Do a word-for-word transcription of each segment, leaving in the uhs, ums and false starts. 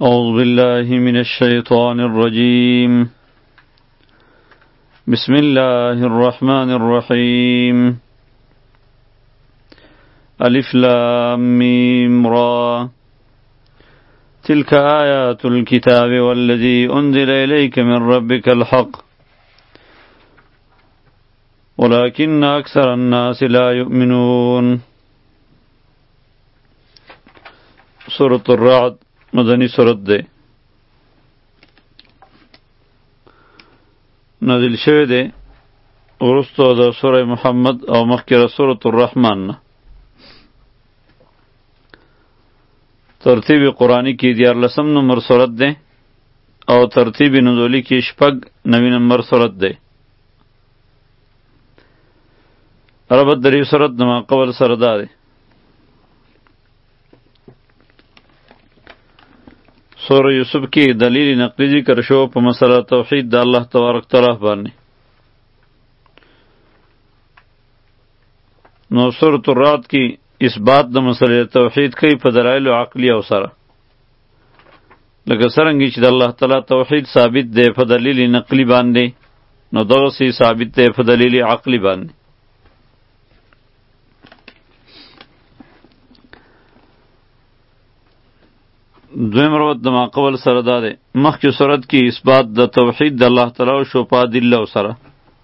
أعوذ بالله من الشيطان الرجيم بسم الله الرحمن الرحيم ألف لام ميم را تلك آيات الكتاب والذي أنزل إليك من ربك الحق ولكن أكثر الناس لا يؤمنون. سورة الرعد مدنی سورت ده نازل شوه ده ورستو ده سوره محمد او مخکره سورة الرحمن نه. ترتیب قرآنی کی دیار لسم نمبر سورت ده او ترتیب نزولی کی شپگ نوی نمبر سورت ده. ربط دری سورت نما قبل سردا ده. سورة یوسف کی دلیل نقلی ذکر شو په مسله توحید د الله تبارک تعالی باندې. نو سورة الرعد کی اثبات د مسله توحید کوي په دلایل عقلی او سره. لکه څرنګه چې د الله تعالی توحید ثابت دی په دلیل نقلی باندې، نو دغسې ثابت دی په دلیل عقلی باندې. دویم روت د ما قبل سره دا دی مخکې صورت کې اثبات د توحید د الله تعالی شو په ادله سره.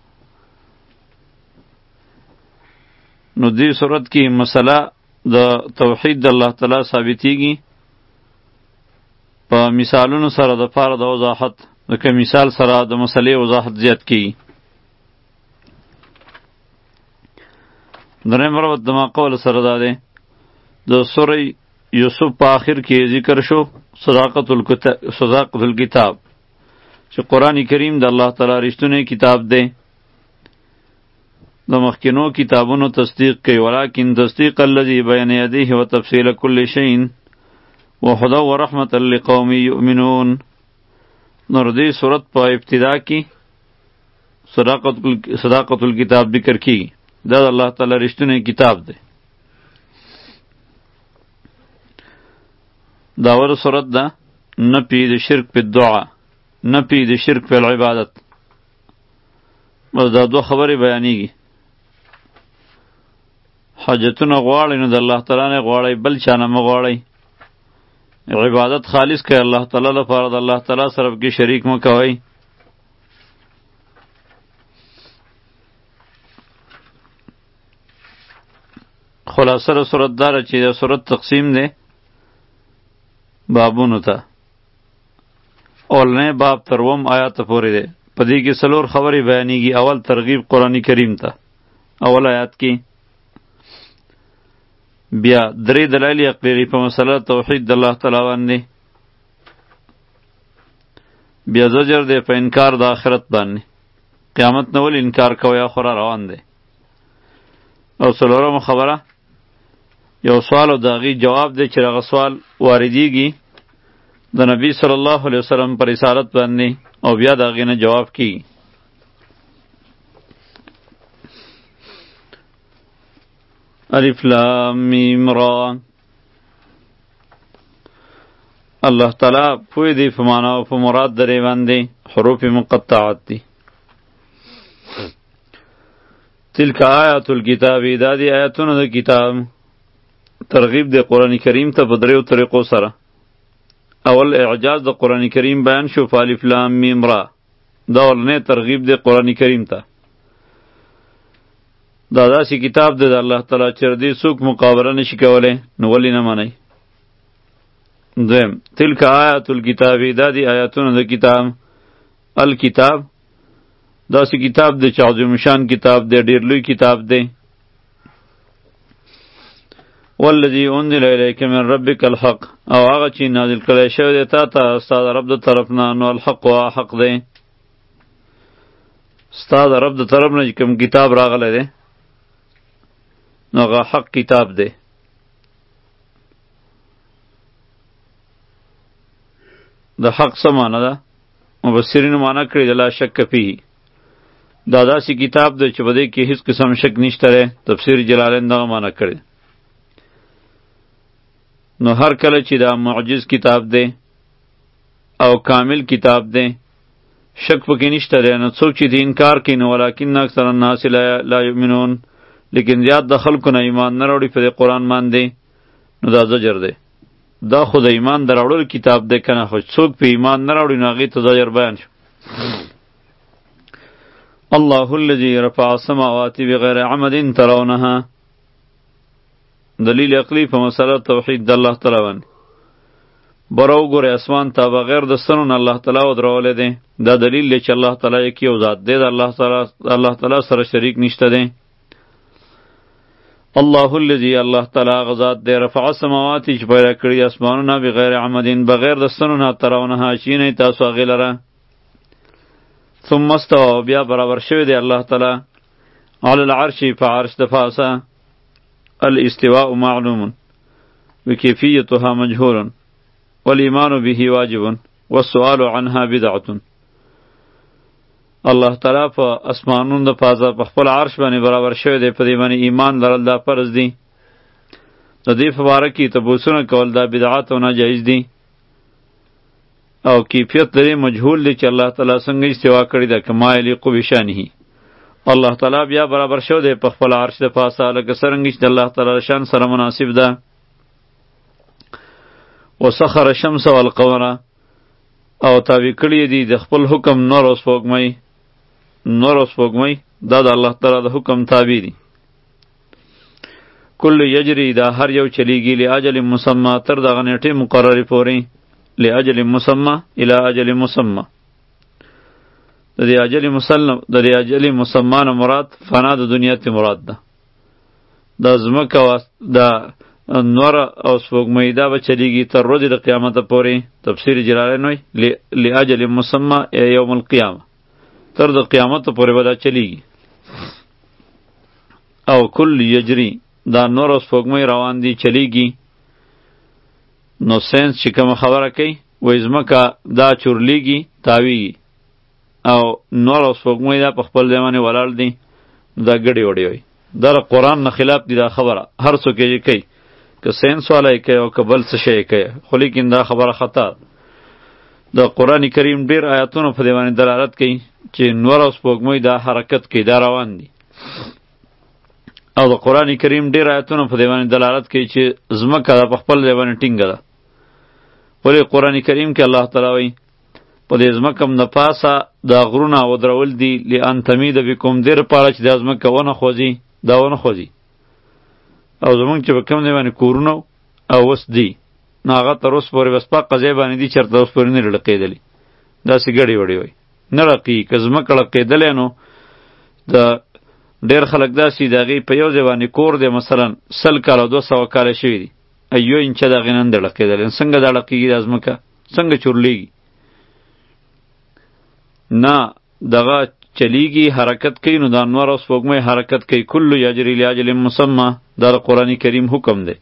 نو دې صورت کې مسله د توحید د الله تعالی ثابتېږي په مثالونو سره د پاره د وضاحت، ځکه مثال سره د مسلې وضاحت زیات کیږي. دریم روت د ما قبل سره دا دی د سوره یوسف په آخر کې ذکر شو صداقت صداقت الکتاب، چې قرآن کریم د الله تعالی رښتونی کتاب دی، د مخکینو کتابونو تصدیق کوي. ولکن تصدیق الذی بین یدیه و تفصیل کل شیء و هدی و رحمة لقوم یؤمنون. نور دې صورت په ابتدا کې صداقت صداقت الکتاب ذکر کیږي، دا د الله تعالی رښتونی کتاب دی. داور صورت دا نپی د شرک پی دعا، نپی د شرک پی العبادت. بس دا دو خبری بیانیگی. حاجتون غواړی نو د الله تعالی نه غواړی، بل چانه مغواړی. عبادت خالص که الله تعالی لپاره، د الله تعالی سره کې شریک مکوئ. خلاصه صورت داره چې د صورت تقسیم دی بابونو ته. اولنی باب تر اووم آیات پورې دی، په دې کې څلور خبرې بیانېږي. اول ترغیب قرآن کریم ته اول آیات کې، بیا درې دلایل عقلي په مسله توحید د الله تعالی باندې، بیا زجر دی په انکار د آخرت باندې، قیامت نه ولې انکار کوئ خورا روان دی. او څلورمه خبره یو سوال او د هغې جواب دی چې هغه سوال واردېږي د نبی صلی الله علیه وسلم پر رسالت باندې، او بیا د هغې نه جواب کیږي. الف لام میم را. الله تعالی پوه دی په معنا او په مراد درې باندې، حروف مقطعات دي. تلک آیات الکتاب، دا دی آیاتونه د کتاب. ترغیب د قرآن کریم ته په دریو طریقو سره. اول اعجاز د قرآن کریم بیان شو په الف لام میم را، دا اولنی ترغیب د قرآن کریم ته. دا داسې کتاب دی د الله تعالی چې دې څوک مقابله نشي کولی، نو ولې نه منئ. دویم تلک آیات الکتاب، دا دی آیاتونه د کتاب. الکتاب داسې کتاب دی چې عظیم شان کتاب دی، ډېر لوی کتاب دی. والذی انزل الیک من ربک الحق، او هغه چې نازل کړی شوی دی تا ته ستا د رب د طرف نه، نو الحق و حق دی. ستا د رب د طرف نه چې کوم کتاب راغلی دی نو هغه حق کتاب دی. د حق څه معنی ده؟ مفسرینو معنی کړې ده لا شک فیه، دا داسې کتاب دی چې په دې کې هیڅ قسم شک نشته دی. تفسیر جلالین دغه معنی کړی. نو هر کله چې دا معجز کتاب دی او کامل کتاب دی، شک پکې نشته دی. نو څوک چې د انکار کوي نو ولکن اکثر الناس لا, لا یؤمنون، لیکن زیات د خلکو نه ایمان نه راوړي په دې قرآن باندې. نو دا زجر دی، دا خو د ایمان د راوړلو کتاب دی که نه، خو څوک په ایمان نه راوړي نو هغې ته زجر بیان شو. الله الذي رفع السماوات بغیر عمد ترونها، دلیل عقلی په مسله توحید د الله تعالی باندې. بره وګورئ اسمان ته بغیر د ستنو نه الله تعالی ودرولی دی. دا دلیل دی چې الله تعالی یک یو ذات دی، د الله تعالی الله تعالی سره شریک نشته دی. الله الذي الله تعالی هغه ذات دی رفع السماوات چې پیدا کړي اسمانونه بغیر عمدین بغیر د ستنو نه ترونها چې نه تاسو هغې لره. ثم استوى بیا برابر شوی دی الله تعالی علی العرش په عرش د پاسه. الاستواء معلوم وکیفیتها مجهول والایمان به واجب والسؤال عنها بدعة. الله تعالی په اسمانونو د پاسه په خپل عرش باندې برابر شوی دی، په دې باندې ایمان لرل دا فرض دی. د دې په باره کې تپوسونه کول دا بدعت او ناجایز دی. او کیفیت لري مجهول دی چې الله تعالی څنګه استوا کړی ده کما یلیق بشانه. الله تعالی بیا برابر شو دی په خپل عرش د پاسه لکه څرنګه چې د الله تعالی شان سره مناسب ده. وسخر الشمس والقمر، او تابع کړی دی د خپل حکم نور او سپوږمۍ. نور او سپوږمۍ دا د الله تعالی د حکم تابع دي. کل یجری دا هر یو چلیږي لاجل مسمى تر دغه نیټې مقررې پورې. لاجل مسمى الی اجل مسمى، د دې اجل مسلم د دې اجل مسمى نه مراد فنا د دنیا ته مراد ده. د ځمکه او د نور او سپوږمۍ دا به چلیږي تر ورځې د قیامت پورې. تفسیر جلالین وایي لاجل مسمى یوم القیامه، تر د قیامت پورې به دا چلیږي. او کل یجری دا نور او سپوږمۍ روان دي چلیږي. نو ساینس چې کومه خبره کوي وایي ځمکه دا چورلیږي تاویږي او نور او سپوږمۍ دا په خپل ځای باندې ولاړ دي. دا ګډې وډې وایي، دا د قرآن نه خلاف دي. دا خبره هر څوک یې کوي، که ساینس والا یې کوي او که بل څه شی یې کوي، خو لیکن دا خبره خطا. د قرآن کریم ډېر آیاتونه په دې باندې دلالت کوي چې نور او سپوږمۍ دا حرکت کوي، دا روان دي. او د قرآن کریم ډېر آیاتونه په دې باندې دلالت کوي چې ځمکه دا په خپل ځای باندې ټینګه ده. ولې قرآن کریم کې الله تعالی وایي په دې ځمکه هم د پاسه دا غرونه ودرول دي لان تمید بکم، دې لپاره چې دا ځمکه ونه خوځي، دا ونه خوځي. او زمونږ چې په کوم ځای باندې کورونه او اوس دي نو هغه تر اوسه پورې بس په قضیې باندې دي چېرته اوس پورې نه رړقېدلي. داسې ګډې وډې وایي نه رقي. که ځمکه رقېدلی نو د ډېر خلک داسې د هغې په یو ځای باندې کور دی مثلا سل کاله دوه سوه کاله شوي دي، ایو انچه د هغې نه هم دی ړقېدلی. څنګه دا ړقېږي دا ځمکه؟ څنګه چورلیږي؟ نه دغه چلیږي، حرکت کوي. نو د انوار او سپوږمۍ حرکت کوي. کل یجری لاجل مسمى، دا د قرآن کریم حکم دی.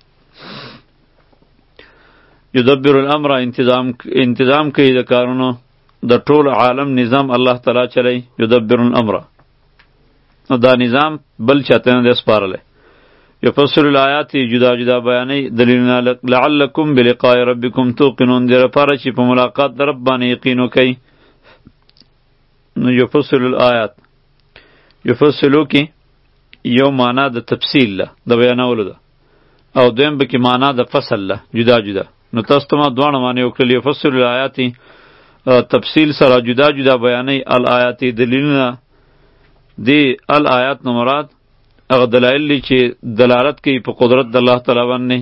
یدبر الامر، انتظام انتظام کوي د کارونو، د ټول عالم نظام الله تعالی چلی. یدبر الامر، دا نظام بل چاته نه دی سپارلی. یفصل الآیات، جدا جدا بیانوي دلیلونه. لعلکم بلقاء ربکم توقنون، دې لپاره چې په ملاقات د رب باندې یقین وکئ. نو یفصل الآیات، یفصلو کې یو معنا د تفصیل ده، د بیانولو ده، او دویم به کې معنا د فصل ده، جدا جدا. نو تاسو ته ما دواړه معنی وکړلې. یفصل الآیات تفصیل سره جدا جدا بیانوي الآیات دلیلونه. دی الآیات نو مراد هغه دلایل دي چې دلالت کوي په قدرت د الله تعالی باندې.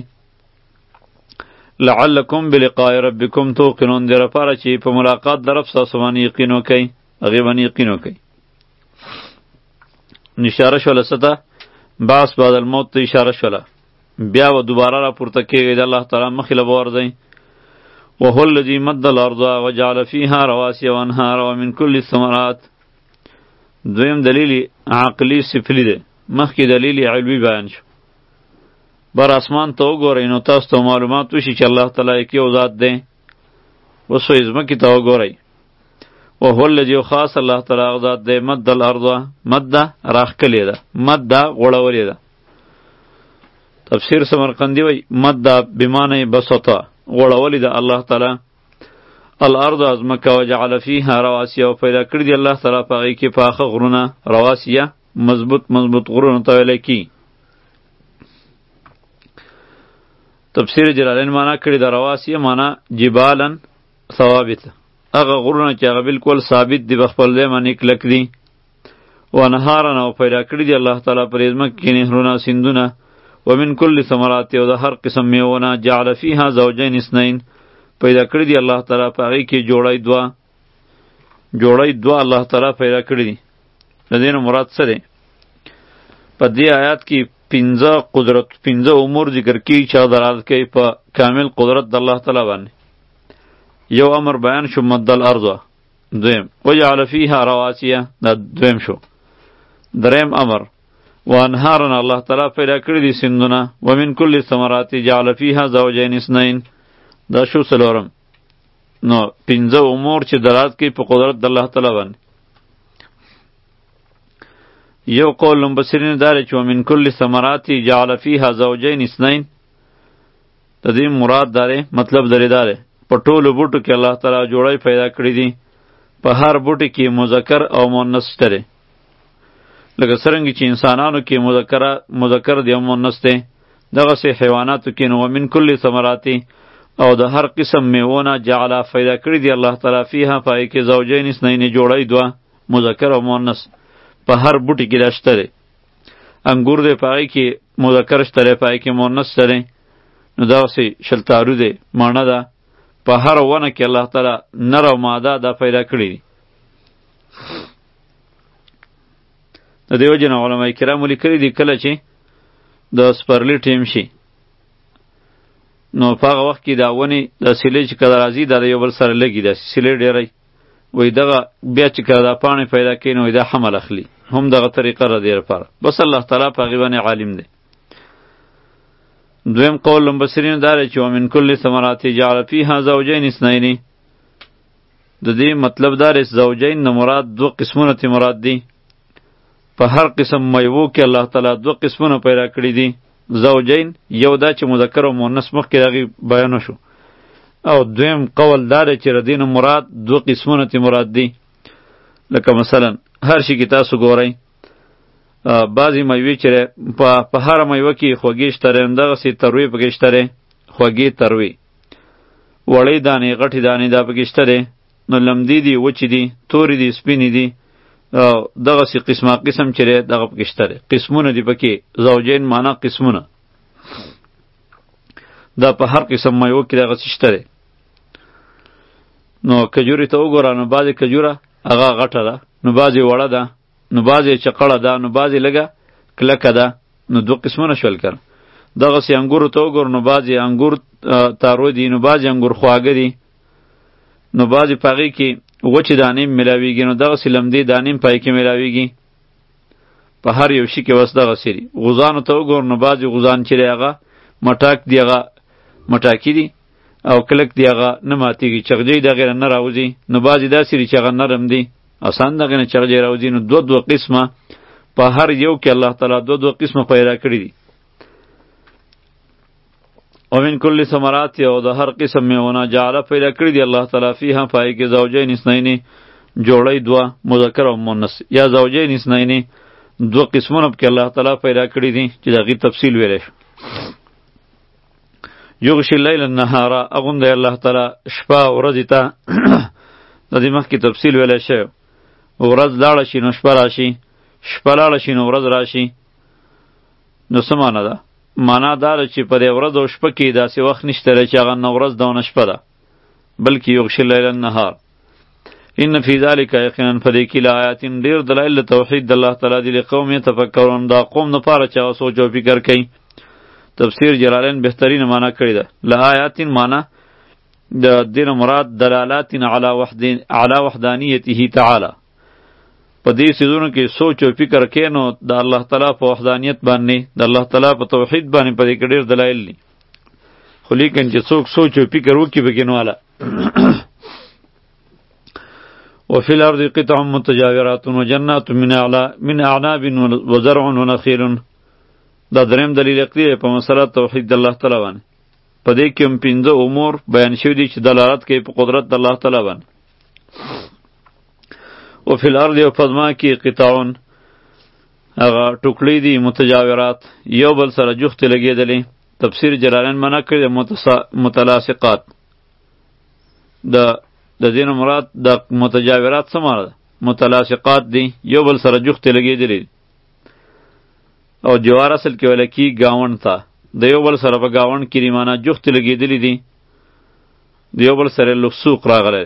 لعلکم بلقاء ربکم توقنون، دې لپاره چې په ملاقات د رب ستاسو باندې یقین وکئ، هغې باندې یقین وکئ. اشاره شوله څه ته؟ بعث بعد الموت ته اشاره شوله. بیا به دوباره راپورته کېږئ د الله تعالی مخې له به ورځئ. وهو الذي مد الارض وجعل فيها رواسي وانهارا ومن كل الثمرات. دویم دلیل عقلی سفلی دی، مخکې دلیل علوي بیان شو. بر اسمان ته وګورئ نو تاسو ته معلومات وشي چې الله تعالی یک یو ذات دی. اوس وایي ځمکې ته وګورئ. وهو الذي خاص الله تعالی هغه ذات دی مد الارض، مد راښکلې ده، مد غوړولې ده. تفسیر سمرقندي وایي مد بمعنی بسطه، غوړولې ده الله تعالی. الارض از مکه وجعل فیها رواسیه او پیدا کړی دی الله تعالی په هغې کې پاخه غرونه رواسیه مضبوط مضبوط غرونه ته ویلی کی. تفسیر جلالین معنا کړی د رواسیه معنا جبالا ثوابت، هغه غرونه چې هغه بالکل ثابت دي په خپل ځای باندې کلک دي. ونهارا او پیدا کړی دی الله تعالی پر ځمکه کې نهرونه سیندونه. ومن کل ثمرات او د هر قسم میوونه جعل فیها زوجین اثنین پیدا کړی دی الله تعالی په هغې کې جوړی دوه جوړی دوه الله تعالی پیدا کړی دی. د دې نه مراد څه دی؟ په دې آیات کې پنځه قدرت پنځه امور ذکر کیږي چې دلالت کوي په کامل قدرت د الله تعالی باندې. یو امر بیان شو مد الارض، دویم وجعل فیها رواسیه، دا دویم شو. دریم امر وانهارن الله تعالی پیدا کړی دي سیندونه. ومن کل ثمرات جعل فیها زوجین اثنین، دا شو څلورم. نو پنځه امور چې دلالت کوي په قدرت د الله تعالی باندې. یو قول مبصرین داره چې ومن کل ثمرات جعل فیها زوجین اثنین، د دې مراد داره مطلب درې داره په ټولو بوټو کې الله تعالی جوړی پیدا کړی دي. په هر بوټي کې مذکر او مؤنث شته، لکه څرنګه چې انسانانو کې مذکر مذکر دی او مؤنث دی، دغسې حیواناتو کې نو ومن کل ثمرات او د هر قسم میوونه جعل پیدا کړی دی الله تعالی فیها پای کې زوجین اثنین جوړی دوه مذکر او مؤنث په هر بوټي کې دا شته دی. انګور دی پای کې مذکر شته دی، پای کې مؤنث شته دی، نو دغسې شلتارو دی ماڼه ده. په هر ونه کې الله تعالی نر او ماده دا پیدا کړی دي. د دې وجې نه علما کرامو لیکلي دي کله چې د سپرلي ټیم شي نو په هغه وخت کې دا ونې د سیلې چې کله راځي دا د یو بل سره لګي، دا سیلې ډېری وایي دغه بیا چې کله دا پاڼې پیدا کوي نو دا حمل اخلي، هم دغه طریقه را دې لپاره. بس الله تعالی په هغې باندې عالم دی. دویم قول مبصرین داره چې ومن کل ثمرات جعل فیها زوجین اثنین، د دې مطلب داره زوجین نه مراد دو قسمونه تی مراد دی. په هر قسم میوو کې الله تعالی دو قسمونه پیدا کړی دي. زوجین یو دا چې مذکر او مؤنث مخکې هغې بیان شو، او دویم قول داره چې د دې نه مراد دو قسمونه تی مراد دی. لکه مثلا هر شي کې تاسو ګورئ بعضی میوې چې په هره میوه کې خوږې شته دی، همدغسې تروې پکې شته دی، خوږې تروې، وړې دانې غټې دانې دا پکې شته دی. نو لمدې دي، وچې دي، تورې دي، سپینې دي، دغسې قسمه قسم چې دی دغه پکې شته دی، قسمونه دي پکې. زوجین معنا قسمونه، دا په هر قسم میوه کې دغسې شته دی. نو کجورې ته وګوره، نو بعضې کجوره هغه غټه ده، نو بعضې وړه ده، نو بعضې چقړه ده، نو بعضې لږه کلکه ده، نو دو قسمونه شول که نه. دغسې انګورو ته وګوره، نو بعضې انګور تارو دي، نو بعضې انګور خواږه دي، نو بعضې په هغې کې وچې دانې ملاویږي، نو دغسې لمدې دانې په هغې کې ملاویږي. په هر یو شي کې بس دغسې دي. غوزانو ته وګوره، نو بعضې غوزان چې دی هغه مټاک دي، هغه مټاکي دي او کلک دی، هغه نه ماتېږي، چغجۍ د هغې نه راوځي. نو بعضې داسې دي چې هغه نرم دي، آسان دغه نه چغجې راوځي. نو دو دو قسمه په هر یو کې الله تعالی دو دو قسمه پیدا کړي دي. ومن کل ثمرات او د هر قسم میوونه جعل پیدا کړي دي الله تعالی فیها پای کې زوجین اثنین جوړی دوه مذکر او مؤنث، یا زوجین اثنین دو قسمونه کې الله تعالی پیدا کړي دي چې دغه تفصیل ویل شو. یغشی اللیل النهار، اغوند الله تعالی شپه ورځ ته د دې مخکې تفصیل ویل شوی. ورځ لاړه شي نو شپه راشي، شپه لاړه شي نو ورځ راشي. نو څه معنا ده؟ معنا دا ده چې په دې ورځ او شپه کې داسې وخت نشته چې هغه نه ورځ ده او نه شپه ده، بلکې یغشی اللیل النهار. ان فی ذلک یقینا په دې کې لآیات ډېر دلایل د توحید د الله تعالی دي لقوم یتفکرون، دا قوم دپاره چې هغه سوچ او فکر کوي. تفسیر جلالین بهترین معنا کړې ده. لآیات معنا د دین مراد دلالات علی وحدین علی وحدانیته تعالی. په دې سيزونو کې سوچ او فکر کینو د الله تعالی په وحدانیت باندې، د الله تعالی په توحید باندې په دې کې ډېر دلایل دي. خو لیکن چې څوک سوچ او فکر وکړي بګینواله. وفي الارض قطع متجاورات وجنات من اعلا من اعناب وزرع ونخيل. دا دریم دلیل عقلی په مسله توحید د الله تعالی باندې. په دې کې هم پنځه امور بیان شوي دي چې دلالت کوي په قدرت د الله تعالی باندې. او فی الارض او په ځمکه کې قطعون هغه ټوکړې دي متجاورات یو بل سره جوختې لګېدلې. تفسیر جلالین منع کړی د متلاصقات. د د دې نه مراد د متجاورات څه معنی ده؟ متلاصقات دي یو بل سره جوختې لګېدلې. او جوار اصل کې ویل کېږي ګاونډ ته، د یو بل سره په ګاونډ کې دي معنی جوختې لګېدلې دي، د یو بل سره لسوق راغلی.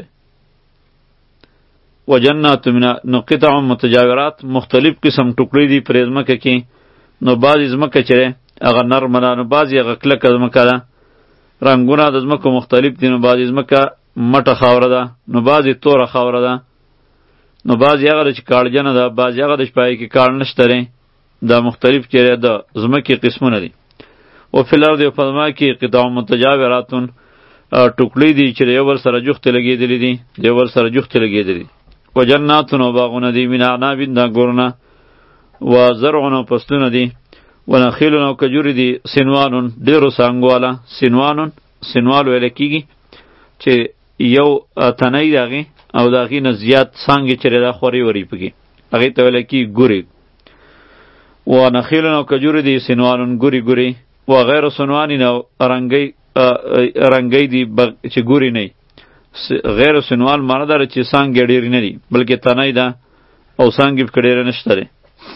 و جنات من نو قطع متجاورات مختلف قسم ټوکړې دي پرې ځمکه کې. نو بعضې ځمکه چې دی هغه نرمه ده، نو بعضې هغه کلکه ځمکه ده. رنګونه د ځمکو مختلف دي، نو بعضې ځمکه مټه خاوره ده، نو بعضې توره خاوره ده، نو بعضې هغه ده چې کاړجنه ده، بعضې هغه ده چې په هغې کې کاړ نشته دی. دا مختلف چې د ځمکې قسمونه دي. او فی الارض په ځمکه کې قطع متجاوراتون ټوکړې دي چې د یو بل سره جوختې لګېدلې دي، د یو بل سره جوختې لګېدلې. و جناتون او باغونه دي من اعناب د انګورونه، و زرعون او فصلونه دي، و نخیلون او کجورې دي، سنوانون ډېرو څانګو والا. سنوانون سنوال ویل کېږي چې یو تنی د هغې او د هغې نه زیات څانګې چې دا خورې ورې پکې، هغې ته ویل کېږي ګورې. و نخیلون او کجورې دي، سنوانون ګورې ګورې، و غیر سنوانین او رنګۍ رنګۍ دي چې ګورې نه. غیر سنوال معنی داره چې څانګې ډېرې نه دي بلکې تنی ده او څانګې پکې ډېره نشته دی.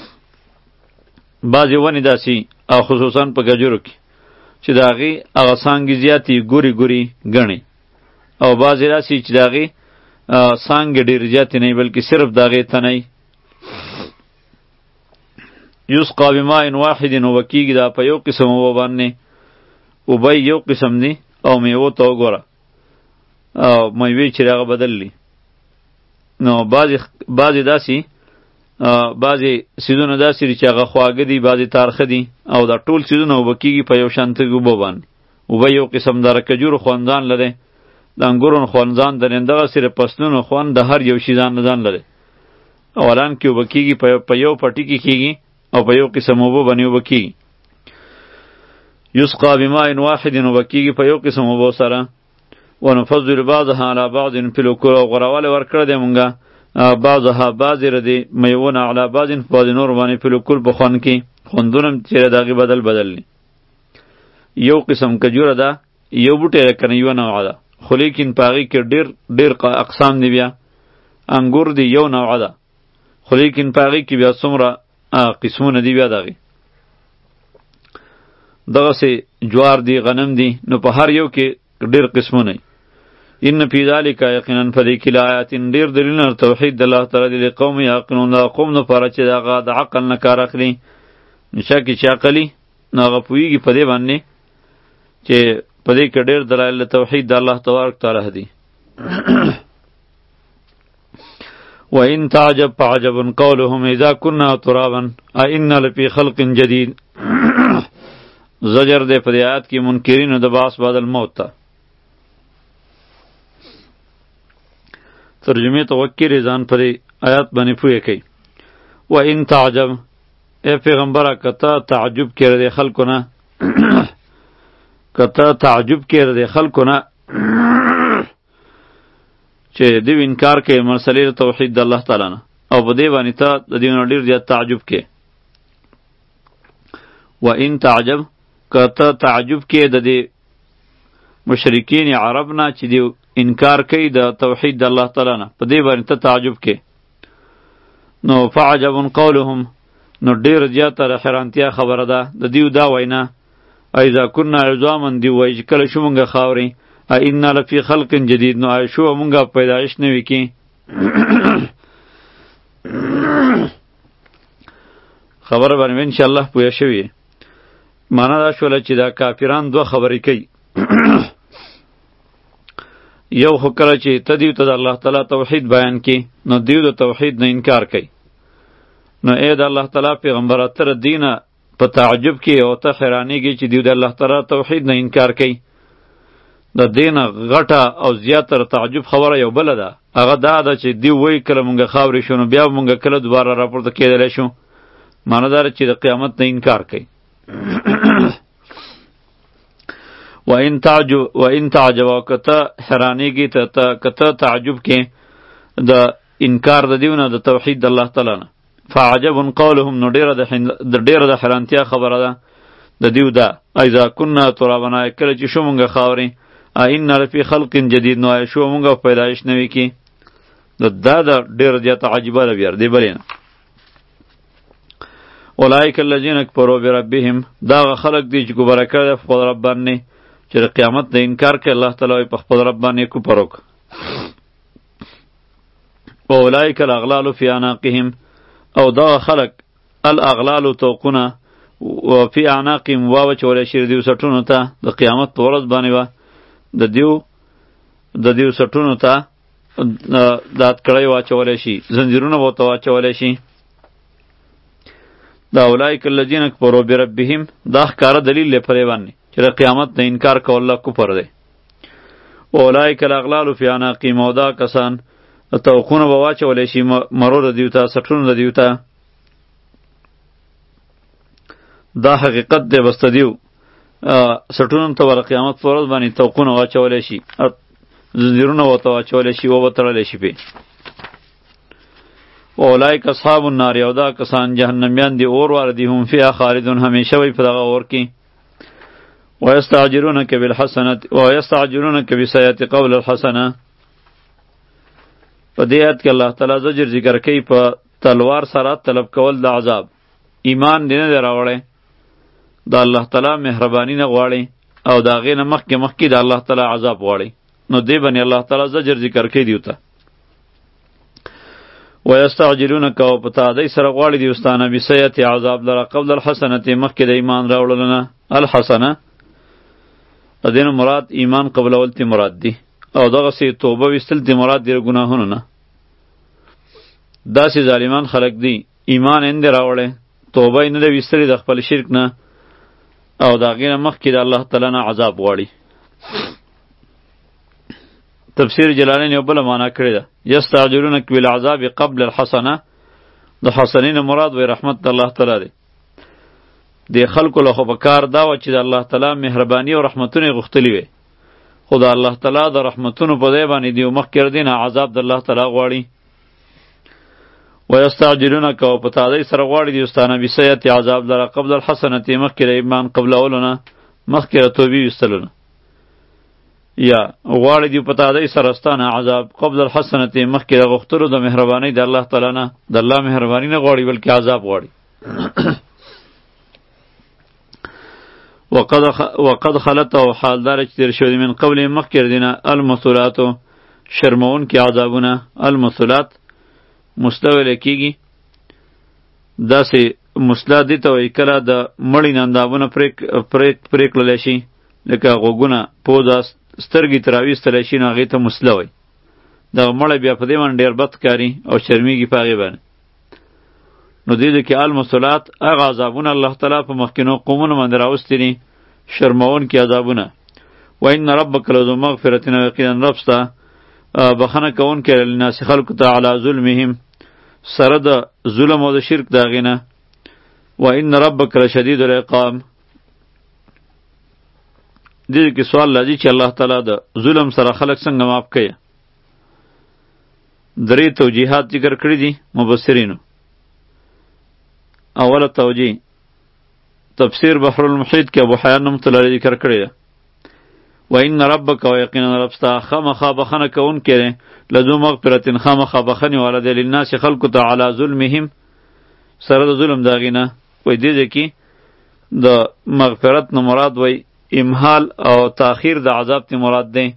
بعضې ونې داسې او خصوصا په کجورو کې چې د هغې هغه څانګې زیاتې ګورې ګورې ګڼې، او بعضې داسې چې د هغې څانګې ډېرې زیاتې نه وي بلکې صرف د هغې تنی. یسقا بماء واحد اوبه کېږي دا په یو قسم اوبه باندې. اوبه یو قسم دي او میوو ته وګوره او میوې چې هغه بدل دي. نو بعضې بعضې داسې بعضې څیزونه داسې دي چې هغه خواږه دي، بعضې تارخه دي، او دا ټول څیزونه اوبه کېږي په یو شانته اوبه باندې. اوبه یو قسم د کجورو خوند ځان لري، د انګورو خوند ځان لري، دغسې د فصلونو خوند د هر یو شي ځان ځان لري. اولان کې اوبه کېږي په یو پټي کې کېږي او په یو قسم اوبه باندې اوبه کېږي. یسقا بماء واحد اوبه کېږي په یو قسم اوبو سره. ونفضل بعضها على بعض فی الأکل او غوراوالی ورکړی دی مونږه بعضها بعضې ردې میوونه علی بعض په بعضې نور باندې فی الأکل په خوند کې، خوندونه چې د هغې بدل بدل دي. یو قسم کجوره ده، یو بوټی ده که نه یوه نوعه ده، خو لیکن په هغې کې ډېر ډېر اقسام دي. بیا انګور دی یو نوعه ده، خو لیکن په هغې کې بیا څومره قسمونه دي بیا د هغې. دغسې جوار دی، غنم دی، نو په هر یو کې ډېر قسمونه دي. ان فی ذلک یقینا فدی کې لآیات ډېر دلیلونه توحید د الله تعالی دی لقوم یعقلون د قوم دپاره چې د هغه د عقل نه کار اخلي. نو چا کې چې عقلي نو هغه پوهېږي په دې باندې چې په دې کې ډېر دلایل د توحید د الله تبارک تعالی دي. وإن تعجب فعجب قولهم إذا كنا ترابا أئنا لفي خلق جديد. زجر دے په دې آیات کې منکرینو د بعث بعد الموت ته. ترجمه ته وکړئ ځان پرې آیات باندې پوهه کوي. وإن تعجب اے پیغمبره کته تعجب کړه د خلکو نه کته تعجب کړه د خلکو نه چې دوی انکار کوي مسلې توحید د الله تعالی نه او په دې باندې ته د دې نه ډېر زیات تعجب کوي. وإن تعجب کته تعجب کې د دې مشرکین عرب نه چې دی انکار کوي د توحید د الله تعالی نه په دې باندې ته تعجب کې. نو فعجب قولهم نو ډېر زیاته حیرانتیا خبره ده د دیو دا وینا اذا كنا عظاما دی وایي چې کله شو مونږه خاورې انا لفی خلق جدید نو آیا شو مونږه پیدایش نوي کې. خبره باندې انشاءالله پوهه شوي. معنا دا شوله چې دا کافران دوه خبرې کوي. یو خو کله چې ته دیو ته د الله تعالی توحید بیان کی نو دیو د توحید نه انکار کوي. نو ای د الله تعالی پیغمبر تر دینه په تعجب کې او ته حیرانېږي چې دیو د الله تعالی توحید نه انکار کوي. د دینه غټه او زیاتره تعجب خبره یو بله ده، هغه دا ده چې دیو وایي کله مونږه خاورې شو نو بیا مونږه کله دوباره راپورته کېدلی شو. معنا دا چې د قیامت نه انکار کوي. و ان تعجب و ان تعجب کته حیرانیږي ته کته تعجب کې د انکار د دیونه د توحید د الله تعالی نه فعجب قولهم نو ډیره د ډیره د حیرانتیا خبره ده د دیو ده اذا كنا ترابنا کله چې شو مونږه خاورې ان لفی خلق جدید نو شو مونږه پیدایش نوي کې د دا د ډیره زیاته عجیبه ده بیا دی بلینه اولئک الذین کفروا بربهم دا خلق دی چې ګبره کړه په خپل رب باندې چې د قیامت د انکار کوي الله تعالی په خپل رب باندې کفر وکړ اولئک الاغلال فی اعناقهم او دا خلق الاغلال توقونه و فی اعناقهم واو چولې شیر دیو سټونو ته د قیامت په ورځ باندې و د دیو د دیو سټونو ته دات کړی واچولې شي زنجیرونه وته واچولې شي دا اولئک الذین کفروا بربهم دا ښکاره دلیل لپاره باندې چې د قیامت نه انکار کول الله کفر دی اولئک الاغلال فی اعناقهم او دا کسان توقونه به واچولی شي مرو د دیو ته سټرونه د دیو ته دا حقیقت دی بس د دیو سټرونه ته ور قیامت په ورځ باندې توقونه واچولی شي زنځیرونه ورته واچولی شي وبتړلی شي پې اولئک اصحاب النار او دا کسان جهنمیان دی اور واره دي هم فیها خالدون همیشه وي په دغه اور کې ویستعجلونک بالحسنة ویستعجلونک بسیئة قول الحسنه په دې آیت کې الله تعالی زجر ذکر کوي په تلوار سره طلب کول د عذاب ایمان دې نه دی راوړی د الله تعالی مهرباني نه غواړي او د هغې نه مخکې مخکې د الله تعالی عذاب غواړي نو دې باندې الله تعالی زجر ذکر کوي دیو ته ویستعجلونک او په تادۍ سره غواړي دیو ستانه بسیئة عذاب لره قبل الحسنة مخکې د ایمان راوړلو نه الحسنه د دې نه مراد ایمان قبلول تی مراد دی او دغه سی توبه وستل دی مراد دی گناهونو نه داسې ظالمان خلق دی ایمان اند راوړی توبه یې نه دی وستلی د خپل شرک نه او د هغې نه مخکې د الله تعالی نه عذاب غواړي تفسیر جلالین یو بله معنا کړې ده یستعجلونک بالعذاب قبل الحسنه د حسنې نه مراد وی رحمت د الله تعالی دی د خلکو له خو په کار دا وه چې د الله تعالی مهرباني او رحمتونه یې غوښتلي وی خو د الله تعالی د رحمتونو په ځای باندې دیو مخکې د دې نه عذاب د الله تعالی غواړي ویستعجلونک او په تادۍ سره غواړي دیو ستانه بسیئة عذاب لره قبل الحسنة مخکې د ایمان قبلولو نه مخکې د توبې ویستلو نه یا غواړي دیو په تادۍ سره ستانه عذاب قبل الحسنة مخکې د غوښتلو د مهربانۍ د الله تعالی نه د الله مهرباني نه غواړي بلکې عذاب غواړي وقد وقد خلت او حال دار چې تیر شوی من قبل مخکې دینه المثلات شرمون کې عذابونه المثلات مستویل کیږي داسې مثلا دي ته وایي کله د مړي نندابونه پرېک پرېک پرېکړلی شي لکه غوږونه پوزه سترګې ترې راویستلی شي نو هغې ته مثله وایي دغه مړی بیا په دې باندې ډېر بد ښکاري او شرمېږي په هغې باندې نو دې کې المثلات هغه عذابونه الله تعالی په مخکینو قومونو باندې راوستي دي شرمونکي عذابونه و ان ربک لذو مغفرة یقینا رب ستا بخښنه کوونکی للناس خلکو ته علی ظلمهم سره د ظلم او د شرک د هغې نه و ان ربک لشدید العقاب دې کې سوال راځي چې الله تعالی د ظلم سره خلک څنګه معاف کوي درې توجیهات ذکر کړي دي مبصرینو اوله توجیه تفسیر بحر المحیط کې ابو حیان رحمة الله علیه ذکر کړی ده و ان ربک و یقینا رب ستا خامخا بخښنه کوونکی دی لذو مغفرة خامخا بخښنې والا دی للناس خلکو ته علی ظلمهم سره د ظلم د هغې نه وایي دې ځای کې د مغفرت نه مراد وایي امهال او تاخیر د عذاب ته مراد دی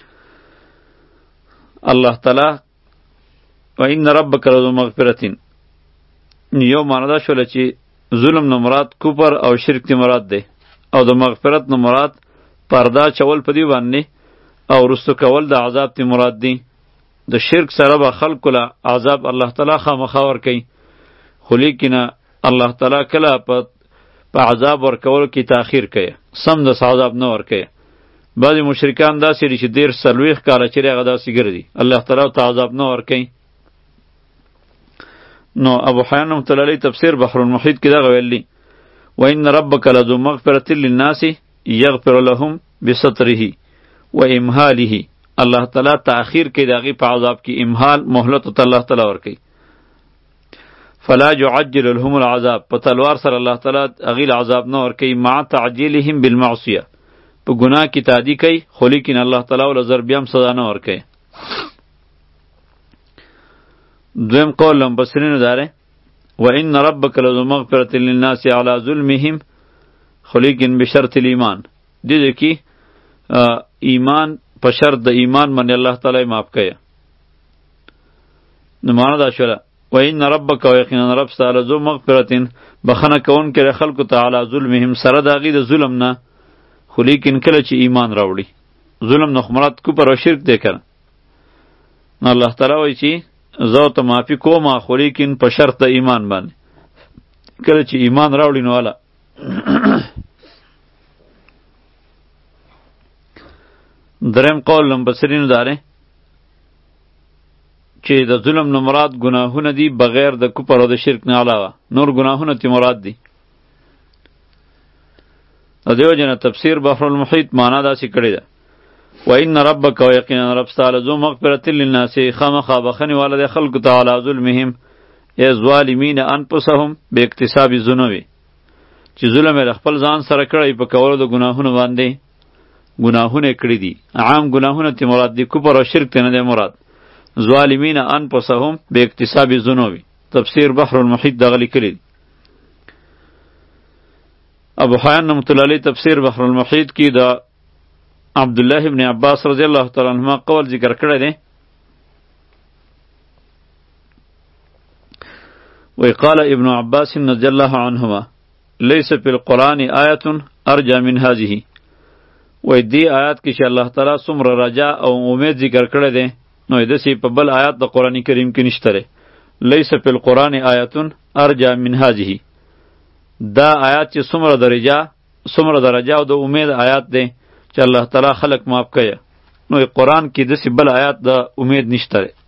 الله تعالی و ان ربک لذو مغفرة یو معنی دا شوله چې ظلم نه مراد کفر او شرک تی مراد دی او د مغفرت نه مراد پرده چول په دی باندې او رستو کول د عذاب تی مراد دی د شرک سره به خلکو له عذاب الله تعالی خامخا ورکوي خو لیکنه الله تعالی کله په په عذاب ورکولو کې تاخیر کوي سم د عذاب نه ورکوي بعضې مشرکان داسې دي چې دېرش څلوېښت کاله چیرې هغه داسې ګرځي الله تعالی ورته عذاب نه ورکوي نو ابو حیان رحمة الله علیه تفسیر بحر المحیط کې دغه ویلی و ان ربک لذو مغفرة للناس یغفر لهم بستره و امهاله، الله تعالی تأخیر کوي د هغې په عذاب کې، امهال مهلت ورته الله تعالی ورکوي. فلا يعجل لهم العذاب، په تلوار سره الله تعالی هغې له عذاب نه ورکوي، مع تعجیلهم بالمعصیه، په ګناه کې تعدی کوي، خو لیکن الله تعالی ول زر بیا هم سزا نه ورکوي. دویم قول لمبسرینو داره و ان ربک لذو مغفرة للناس على ظلمهم، خو لیکن بشرط الایمان، دې دې کې ایمان په شرط د ایمان باندې الله تعالی معاف کوي. نو معنا دا شوله و ان ربک و یقینا رب ستا لذو مغفرة، بخنه کوونکی خلکو ته علی ظلمهم، سره د هغې د ظلم نه، خو لیکن کله چې ایمان راوړي، ظلم نه خو مراد کفر او شرک دی کنه. نو الله تعالی وایي چې زه ورته معافي کوم، خو لیکن په شرط د ایمان باندې، کله چې ایمان راوړي نو والا. دریم قول لمبسرینو داره چې د ظلم نه مراد ګناهونه دي بغیر د کفر او د شرک نه علاوه، نور ګناهونه تی مراد دي. د دیو جن تفسیر بحر المحیط معنا داسې کړې ده و ان ربک و یقینا رب ستا لذو مغفرة للناس، خامخا بخنې والا د خلکو ته علی ظلمهم ای ظالمین انفسهم باکتساب الذنوب، چې ظلم یې خپل ځان سره کړی په کولو د ګناهونو باندې، ګناهونه کړی دي، عام ګناهونه تی مراد دي، کفر او شرک ته نه دی مراد. ظالمین انفسهم باکتساب الذنوب، تفسیر بحر المحیط دغه لیکلی. ابو حیان رحمۃ اللہ علیہ تفسیر بحر المحیط کی دا عبداللہ ابن عباس رضی اللہ تعالی عنہما قول ذکر کړی دی. وقال ابن عباس رضی اللہ عنہما لیس فی القرآن آیت ارجا من هذه، وی دی آیات کې چې الله تعالی څومره رجا او امید ذکر کړی دی، نو داسې په بل آیات د قرآن کریم کې نشته دی. لیس فی القرآن آیت ارجا من هذه، دا آیات چې څومره د رجا څومره د رجا او د امید آیات دی چې الله تعالی خلق معاف کوي، نو قرآن کې داسې بل آیات د امید نشته دی.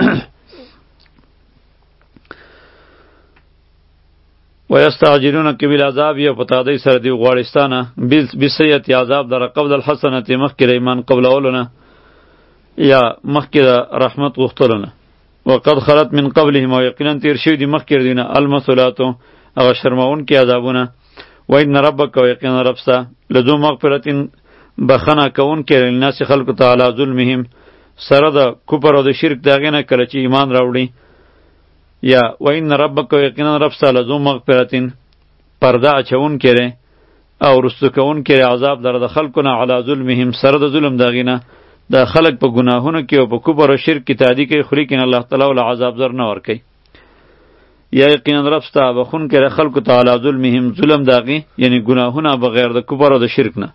ویستعجلونک بالعذاب، یا په تادی سره دی غواړستانه بالسیئة عذاب در قبل الحسنة، مخکې د ایمان قبلولونه یا مخکې د رحمت غوښتلونه. وقد خلت من قبلهم، او یقینا تیر شوي دي مخکې د دوی نه المثلات، هغه شرمونکي عذابونه. و ان ربک، او یقینا رب ستا لذو مغفرة، بخنه کوونکی للناس خلکو ته علی ظلمهم، سره د کفر او د شرک د هغې نه کله چې ایمان راوړي. یا و ان ربک، او یقینا رب ستا لذو مغفرة، پرده اچونکی دی او رسو کوونکی دی عذاب در د خلکو نه علی ظلمهم، سره د ظلم د هغې نه، د خلک په ګناهونو کې او په کفر او شرک کې تعدی کوي، خو لیکن الله تعالی ول عذاب زر نه ورکوي. یا یقینا رب ستا بخونکی دی خلکو ته علی ظلمهم، ظلم د هغې یعنی ګناهونه بغیر د کفر او د شرک نه.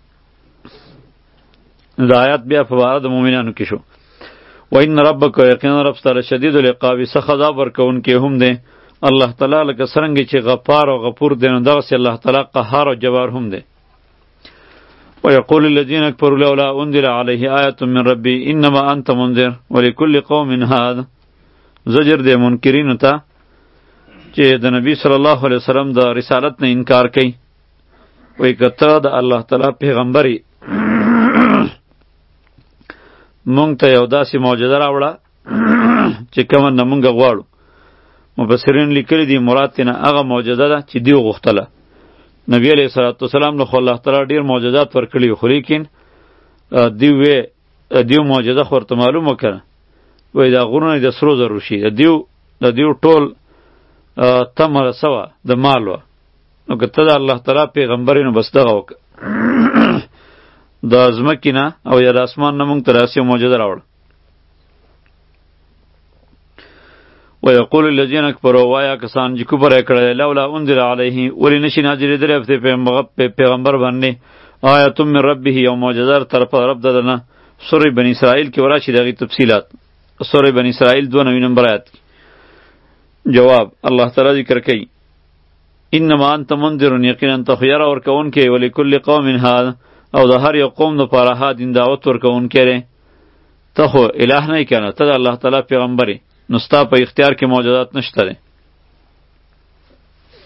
د آیات بیا په باره د مؤمنانو کې شو. و ان ربک، یقینا رب ستا شدید العقاب، سخت عذاب ورکوونکی هم دی. الله تعالی لکه څرنګه چې غفار او غفور دی، نو دغسې الله تعالی قهار او جبار هم دی. ويقول الذين كفروا لولا انزل عليه آية من ربي انما انت منذر ولكل قوم هاد، زجر دی منکرینو ته چې د نبی صلی الله علیه وسلم د رسالت نه انکار کوي. وایي که ته د الله تعالی پیغمبري، مونږ ته یو داسې معجزه راوړه چې کومه نه مونږ غواړو. مفسرین لیکلي دي مراد ترې نه هغه معجزه ده چې دوی غوښتله. نبی علیه صلوات والسلام نو خو الله تعالی ډېر معجزات ورکړي، خو لیکن دوی وې دیو معجزه خو ورته معلومه کړه، وایي دا غرونه د سرو زرو شي، د دیو د دیو ټول تمه سوه د مال وه. نو که ته د الله تعالی پیغمبر یې نو بس دغه وکړه، د ځمکې نه او یا د اسمان نه مونږ ته داسې معجزه راوړه. ويقول الذين كفروا، وایا کسان چې کفر یې کړی لولا انزل علیه، ولې نشي نازلېدلی په پیغمبر باندې آیة من ربه، یو معجزه طرف رب ددنه. سورې بني اسرائیل کې وراشي د هغې تفصیلات. سورې بني اسرائیل دوه نوي نمبر آیات کې جواب الله تعالی ذکر کوي انما انت منذر، یقینا ته خو یره ورکوونکی، ولکل قوم هاد، او د هر یو قوم دپاره هادین دعوت ورکوونکی دی. ته خو اله نه یې کنه، ته د الله تعالی پیغمبر یې، نو ستا په اختیار کې معجزات نشته دی.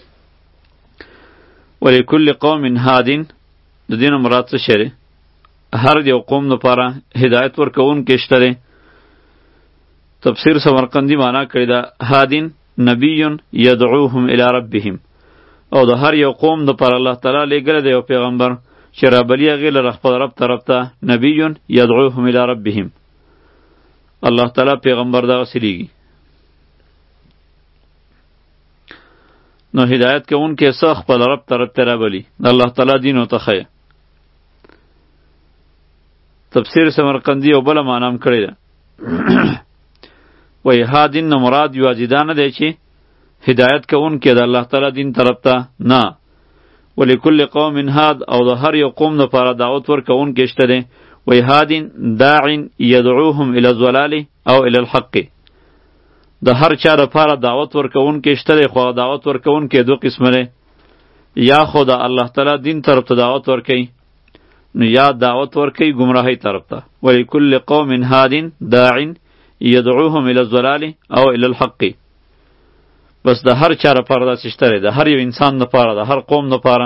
ولکل قوم هادین، د دې نه مراد څه شی دی؟ هر یو قوم لپاره هدایت ورکوونکی شته دی. تفسیر سمرقندی معنا کړی ده هادین نبی یدعوهم الی ربهم، او د هر یو قوم لپاره الله تعالی لېږلی دی یو پیغمبر چې رابلي هغې لره خپل رب طرف ته. نبی یدعوهم الی ربهم، الله تعالی پیغمبر دغسې لیږي. نو هدایت کوونکی څه خپل رب طرف ته رابلي، د الله تعالی دین ورته ښیه. تفسیر سمرقندی یو بله معنا هم کړې ده وایي ها دین نه مراد یوازې دا نه دی چې هدایت کوونکی د الله تعالی دین طرف ته نه، ولکل قوم هاد، او د هر یو قوم لپاره دعوت ورکوونکی شته دی. وایي هادین داع یدعوهم الی الضلال او الی الحق، د هر چا لپاره دعوت ورکوونکی شته دی، خو دعوت ورکوونکی دو قسمه دی، یا خو د الله تعالی دین طرف ته دعوت ورکوي، نو یا دعوت ورکوي گمراهی طرف ته. ولکل قوم هادین داع یدعوهم الی الضلال او الی الحق. بس د هر چا لپاره داسې شته دی، د هر یو انسان لپاره، د هر قوم لپاره.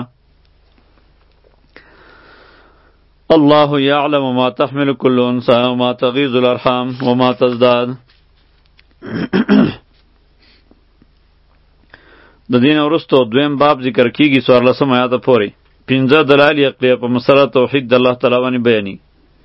الله یعلم ما تحمل كل انثى وما تغیض الارحام وما تزداد. د دین وروسته دویم باب ذکر کیږي څوارلسم آیاته پورې. پنځه دلایل عقلیه په مسله توحید د الله تعالی باندې بیانې.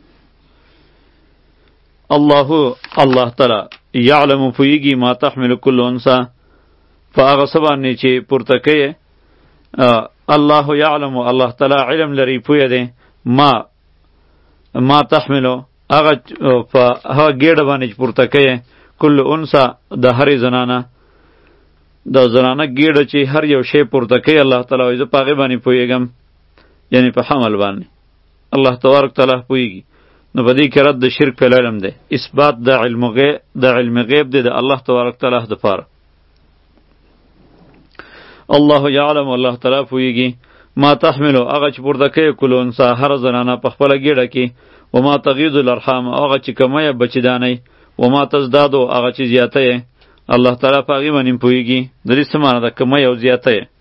الله الله تعالی یعلم پویږي ما تحمل كل انثى، په هغه څه باندې چې پورته کوي. الله یعلم، الله تعالی علم لري، پویه دی. ما ما تحملو، هغه په هغه ګېډه باندې چې پورته کوي کل انثى، د هرې زنانه، د زنانه ګېډه چې هر یو شی پورته کوي، الله تعالی وایي زه په هغې باندې پوهېږم، یعنی په حمل باندې الله تبارک تعالی پوهېږي. نو په دې کې رد د شرک په علم دی، اثبات د علم غیب د علم غیب دی د الله تبارک تعالی دپاره. الله یعلم، الله تعالی پوهېږي ما تحملو، هغه چې پورته کوي کل انثى، هر زنانه په خپله ګېډه کې، وما تغیض الارحام، هغه چې کمویه بچیدانی، وما تزدادو، هغه چې زیاته یې، الله تعالی په هغې باندې پوهېږي. د دې څه معنی ده؟ کمویه او زیاته یې.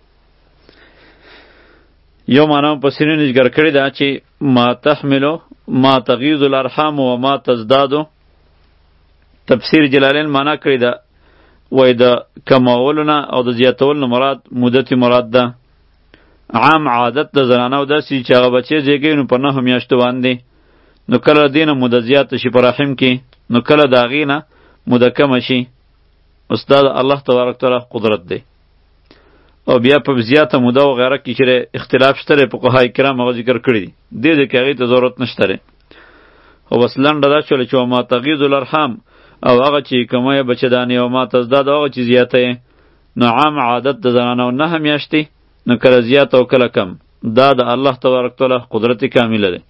یو معنی مفسرینو ذکر کړې ده چې ما تحملو ما تغیض الارحام وما تزدادو. تفسیر جلالین معنی کړې ده وایي د کمولو نه او د زیاتولو نه مراد مدت مراد ده. عام عادت د زنانو داسې چې هغه بچې زیږوي نو په نهو میاشتو باندې، نو کله د دې نه موده زیاته شي په رحم کې، نو کله د هغې نه موده کمه شي. اوس دا د الله تبارک تعالی قدرت دی. او بیا په زیاته موده وغیره کې چې اختلاف شته دی، فقهای کرام هغه ذکر کړي دي، دې دې کې هغې ته ضرورت نشته دی. خو بس لنډه دا شوله چې وما تغیض الارحام، او هغه چې کمویه بچهدانې، او ما تزداد، هغه چې زیاته یې. نو عام عادت د زنانو نهه میاشتې، نو کله زیات او کله کم. دا د الله تبارک تعالی قدرت کامله دی.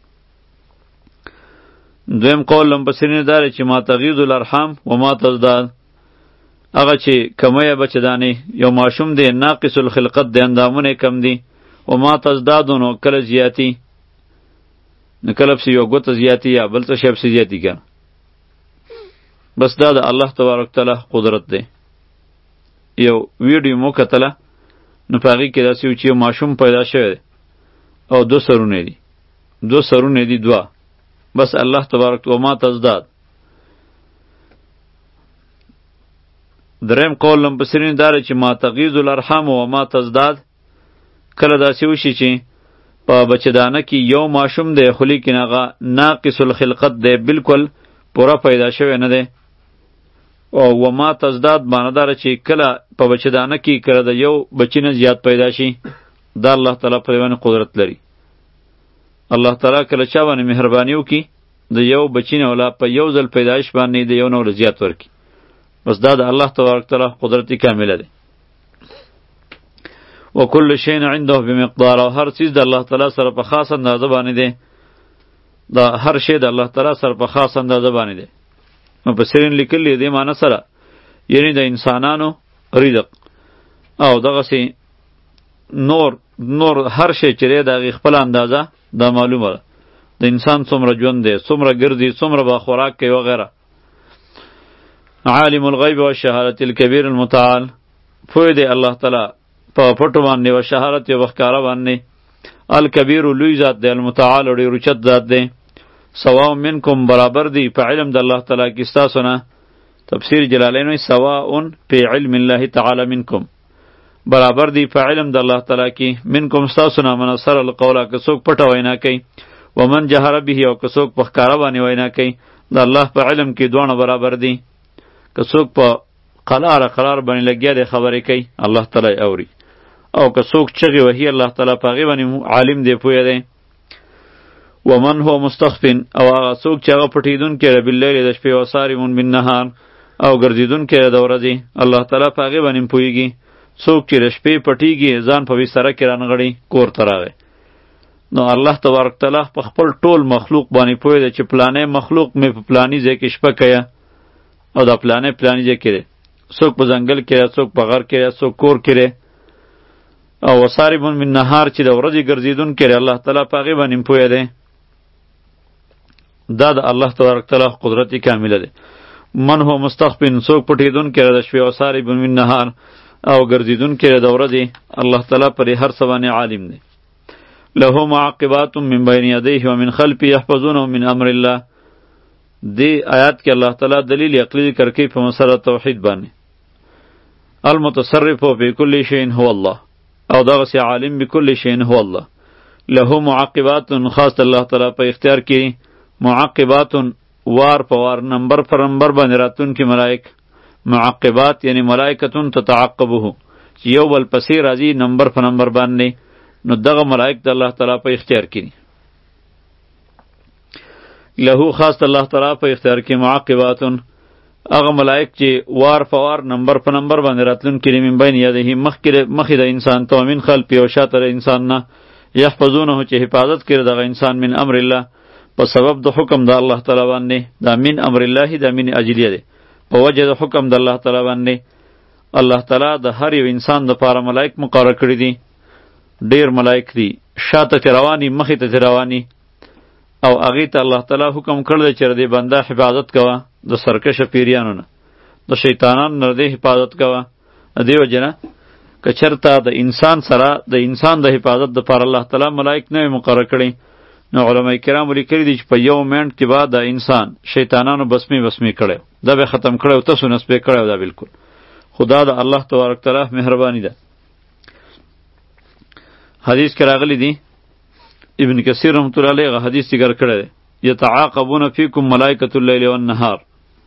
دویم قول لمپسرین داره چې ما تغیض الارحام و ما تزداد، هغه چې کمویه بچهدانې، یو ماشوم دی ناقص الخلقت دی، اندامونه کم دی، و ما تزدادو، نو کله زیاتی، نو کله پسې یو ګوته زیاتی یا بل څه شی پسې زیاتی کنه. بس دا د الله تبارک تعالی قدرت دی. یو ویډیو مو کتله، نو په هغې کې داسې و چې یو ماشوم پیدا شوی دی او دو سرونه دي، دو سرونه دي دوه، بس الله تبارک و ما تزداد. دریم قول لمپسرین داره چې ما تغیض الارحام و ما تزداد، کله داسې وشي چې په بچهدانه کې یو ماشوم دی خو لیکن هغه ناقص الخلقت دی، بالکل پوره پیدا شوی نه دی. او و ما تزداد معنی داره چې کله په بچهدانه کې کله د یو بچی نه زیات پیدا شي. دا الله تعالی په باندې قدرت لري. الله تعالی کله چا باندې مهرباني وکړي د یو بچی نه ولا په یو ځل پیدایش باندې د یو نه ولا زیات ورکړي. بس دا د الله تبارک تعالی قدرت کامله ده. وکل شیء عنده بمقدار، او هر چیز د الله تعالی سره په خاص اندازه باندې ده. دا هر شی د الله تعالی سره په خاص اندازه باندې ده. مفسرین لیکلي دې معنی سره، یعنی د انسانانو رزق او دغه سي نور نور هر شی چې د خپل اندازه دا معلومه ده. د انسان څومره ژوند دی، څومره ګرځي، څومره به خوراک کوي وغیره. عالم الغیب و شهادت الکبیر المتعال، پوی دی الله تعالی په پټو باندې او شهادت او ښکاره باندې. الکبیر لوی ذات دی، المتعال ډېر اوچت ذات دی. سواء منکم برابر دی په علم د الله تعالی کې ستاسو نه. تفسیر جلالین وایي سواء فی علم الله تعالی منکم، برابر دی په علم د الله تعالی کې. منکم ستاسو نه من اثر القول، که څوک پټه وینا کوي، ومن جهر به، او که څوک په ښکاره باندې وینا کوي. د الله په علم کې دواړه برابر دي. که څوک په قلار قرار باندې لګیا دی خبرې کوي، الله تعالی اوري. او که څوک چغې وهي، الله تعالی په هغې باندې عالم دی، پوهه دی. ومن هو مستخفن، او هغه څوک چې هغه پټېدونکی دی باللیل د شپې، وصارم بالنهار، او ګرځېدونکی دی د ورځې. الله تعالی په هغې باندې پوهېږي. څوک چې د شپې پټېږي، ځان په بستره کې رانغړي، کور ته راغی. نو الله تبارک تعالی په خپل ټول مخلوق باندې پوهه دی چې پلانې مخلوق مې په پلاني ځای کې شپه کوي، او دا پلانې پلاني ځای کې دی. څوک په ځنګل کې دی، څوک په غر کې دی، څوک کور کې دی. او وصارم بالنهار چې د ورځې ګرځېدونکی دی، الله تعالی په هغې باندې پوهه دی. دا د الله تبارک تعالی قدرت کامله دی. من هو مستخفن، څوک پټېدونکی دی د شپې، وصارم بالنهار، او ګرځېدونکی دی د ورځې. الله تعالی پر هر څه باندې عالم دی. له معقبات من بین یدیه ومن خلفه یحفظونه من امر الله. دی آیات کې الله تعالی دلیل عقلی ذکر کوي په مسله توحید باندې. المتصرف فی کل شیء هو الله، او دغسې عالم بكل شیء هو الله. له معقبات، خاص الله تعالی په اختیار کې معقبات، وار په وار نمبر پر نمبر باندې راتونکي ملائک. معقبات یعنی ملائکتون تتعقبه، چې یو بل پسې راځي نمبر په نمبر باندې. نو دغه ملائک د الله تعالی په اختیار کې دي. له خاص الله تعالی په اختیار کې معقباتون، هغه ملائک چې وار په وار نمبر په نمبر باندې راتلونکي دي. من بین یدیه، مخکې د انسان ته، ومن خلفه، او شاته د انسان نه. یحفظونه چې حفاظت کوي دغه انسان من امر الله، په سبب د حکم د الله تعالی باندې. دا من امر الله دا من اجلیه دی، په وجه د حکم د الله تعالی باندې. الله تعالی د هر یو انسان دپاره ملائک مقرر کړي دي. ډیر ملائک دي، شاته ته رواني، مخې ته رواني. او هغې ته الله تعالی حکم کړی چې د بنده حفاظت کوه د سرکشه پیریانو نه، د شیطانانو نه دې حفاظت کوه. د دې وجې نه که چېرته د انسان سره د انسان د حفاظت دپاره الله تعالی ملائک نه وي مقرر کړي، نو علماء کرامو لیکلي دي چې په یو منټ کې به د انسان شیطانانو بسمې بسمې کړی، دا به ختم کړی او تاسو نسبې کړی. دا بالکل خدا د الله تبارک تعالی مهرباني ده. حدیث کې راغلی دی، ابن کثیر رحمت الله علیه حدیث ذکر کړی دی، یتعاقبون فیکم ملائکة اللیل والنهار.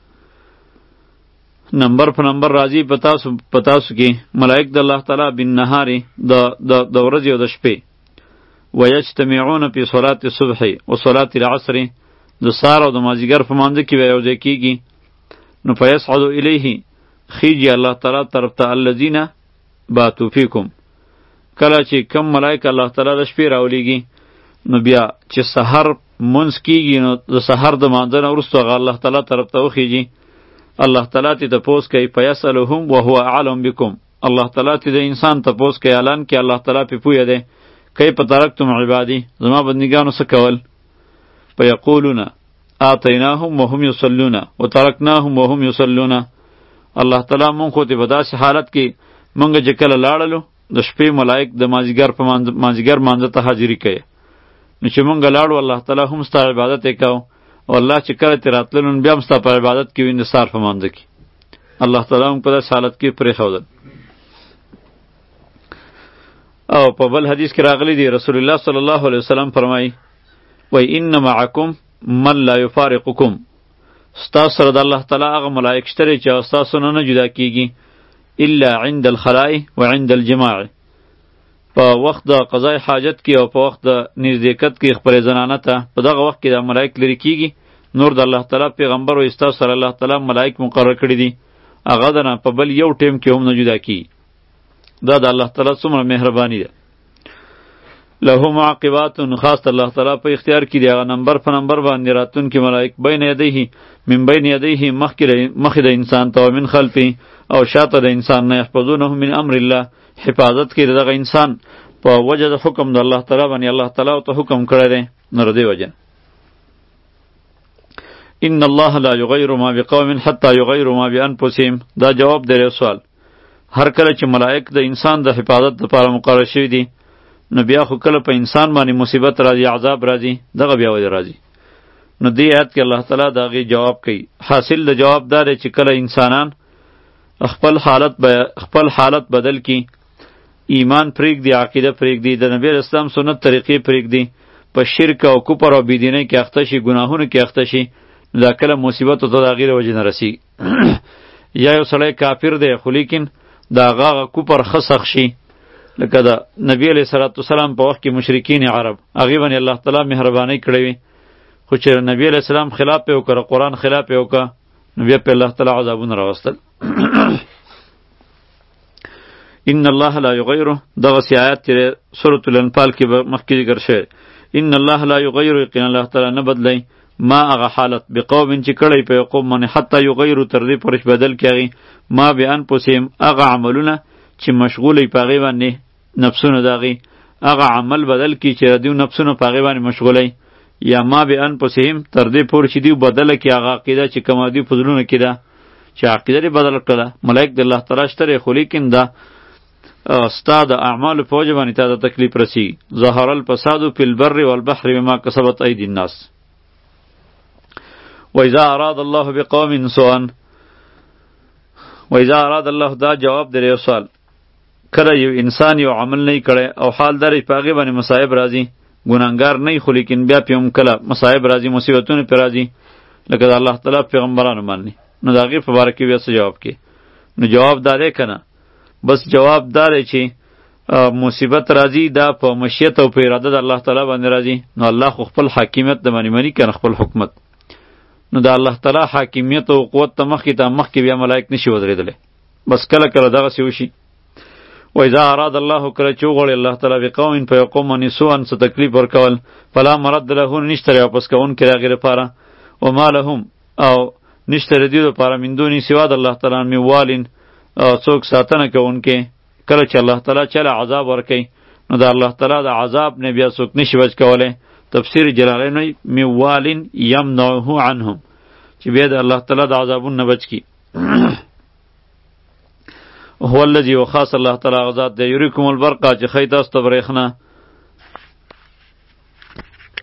نمبر په نمبر راځي په تاسو په تاسو کې ملائک د الله تعالی بالنهار، د د ورځې او د شپې. ویجتمعون فی صلاة الصبح و صلاة العصر، د سهار او د مازدیګر په مانځه کې به یوځای کېږي. نو فیصعد الیه، خیجي الله تعالی طرف ته الذین باتوا فیکم. کله چې کم ملائک الله تعالی د شپې راولیږي، نو بیا چې سحر منځ کېږي، نو د سحر د مانځه نه وروسته هغه الله تعالی طرف ته وخیږي. الله تعالی ته تپوس کوي، فیسألهم وهو اعلم بکم. الله تعالی ته د انسان تپوس کوي، اعلان کوي الله تعالی پې پوهه دی. کیف ترکتم عبادی، زما بندګانو څه کول؟ فیقولون آتیناهم وهم یصلون وترکناهم وهم یصلون. الله تعالی مونږ خو ته په داسې حالت کې مونږ چې کله لاړلو، د شپې ملائک د مازدیګر په مازدیګر مانځه ته حاضري کوي. نو چې مونږ لاړو، الله تعالی هم ستا عبادت یې کوو، او الله چې کله ترې راتللو نو بیا هم ستا په عبادت کې وي، د سهار په مانځه کې. الله تعالی مونږ په داسې حالت کې پرېښودل. او په بل حدیث کې راغلی دی، رسول الله صلی الله علیه وسلم فرمایي، وای ان معکم من لا یفارقکم. ستاسو سره د الله تعالی هغه ملائک شته چې ستاسو نه نه جدا کېږي، الا عند الخلاء وعند الجماع. په وخت د قضای حاجت کې او په وخت د نزدېکت کې خپلې زنانه ته، په دغه وخت کې د ملائک لرې کېږي. نور د الله تعالی پیغمبر وایي ستاسو سره الله تعالی ملائک مقرر کړي دي، هغه د نه په بل یو ټیم کې هم نه جدا کېږي. دا د الله تعالی څومره مهرباني ده. له معقبات، خاص الله تعالی په اختیار کې دی، هغه نمبر په نمبر باندې راتونکي ملائک. بین یدیه، من بین یدیه، مخکې د انسان ته، ومن خلفه، او شاته د انسان نه. یحفظونه من امر الله، حفاظت کوي دغه انسان په وجه د حکم د الله تعالی باندې. الله تعالی ته حکم کړی دی، نو د دې وجه. ان الله لا یغیر ما بقوم حتی یغیروا ما بانفسهم. دا جواب دی سوال. هر کله چې ملائک د انسان د حفاظت لپاره مقرر شوي دي، نو بیا خو کله په انسان باندې مصیبت راځي، عذاب راځي، دغه بیا ولې راځي؟ نو دې آیت کې الله تعالی د هغې جواب کوي. حاصل د جواب دا دی چې کله انسانان خپل حالت خپل حالت بدل کی، ایمان پرېږدي، عقیده پرېږدي، د نبی اسلام سنت طریقې پرېږدي، په شرک او کفر او بېدینۍ کې اخته شي، ګناهونو کې اخته شي، نو دا کله مصیبت ورته د هغې د وجې نه رسېږي. یا یو سړی کافر دی خو لیکن د هغه هغه کفر ښه سخت شي، لکه د نبی علیه صلات وسلام په وخت کې مشرکین عرب هغې باندې الله تعالی مهربانۍ کړې وي، خو چې نبی علیه السلام خلاف یې وکړه، قرآن خلاف یې وکړه، نو بیا په الله تعالی عذابونه راوستل. ان الله لا یغیر، دغسې آیات چې سورة الانفال کې مخکې ذکر شوی، ان الله لا یغیر، یقینا الله تعالی نه بدلی ما هغه حالت بقوم چې کړی په یو قوم باندې حتی یغیرو تر دې پورې چې بدل کړي هغې ما بانفسهم هغه عملونه چې مشغوله په هغې باندې نفسونه د هغې هغه عمل بدل کړي چې دوی نفسونه په هغې باندې مشغولی، یا ما بانفسهم تر دې پورې چې دوی بدله کړي هغه عقیده چې کومه دوی په زړونو کې ده، چې عقیده یې بدله کړله. ملایک د الله تعالی شته خو لیکن دا ستا د اعمالو په وجه باندې تا ته تکلیف رسېږي. ظهر الفساد فی البر والبحر بما کسبت ایدی الناس. وإذا أراد الله بقوم سوءا، وإذا أراد الله، دا جواب دی یو سوال. کله یو انسان یو عمل نه کړي او حال درې په هغې باندې مصائب راځي، ګناهګار نه خو لیکن بیا پې هم کله مصائب راځي، مصیبتونه پې راځي، لکه د الله تعالی پیغمبرانو باندې، نو د هغې په باره کې بیا څه جواب کې؟ نو جواب دا دی که نه؟ بس جواب دا دی چې مصیبت راځي دا په مشیت او په اراده د الله تعالی باندې راځي، نو الله خو خپل حاکمیت د باندې مني که نه، خپل حکومت، نو د الله تعالی حاکمیت او قوت ته مخکې ته مخکې بیا ملایک نشي ودرېدلی. بس کله کله دغسې وشي. وإذا أراد الله، کله چې وغواړي الله تعالی بقوم په یو قوم باندې سوءا څه تکلیف ورکول، فلا مرد له، نشته دی واپس کوونکی د هغې دپاره، وما لهم، او نشته د دوی دپاره من دونې سوا د الله تعالی من والین، څوک ساتنه کوونکی. کله چې الله تعالی چله عذاب ورکوي نو د الله تعالی د عذاب نه بیا څوک نشي بچ کولی. تفسیر جلالین وایي من والین یمنعه عنهم، چې بیا د الله تعالی د عذابونو نه بچ کی. هو الذي وخاص الله تعالی غذات دی یریکم البرقه، چې ښایي تاسو ته برېښنا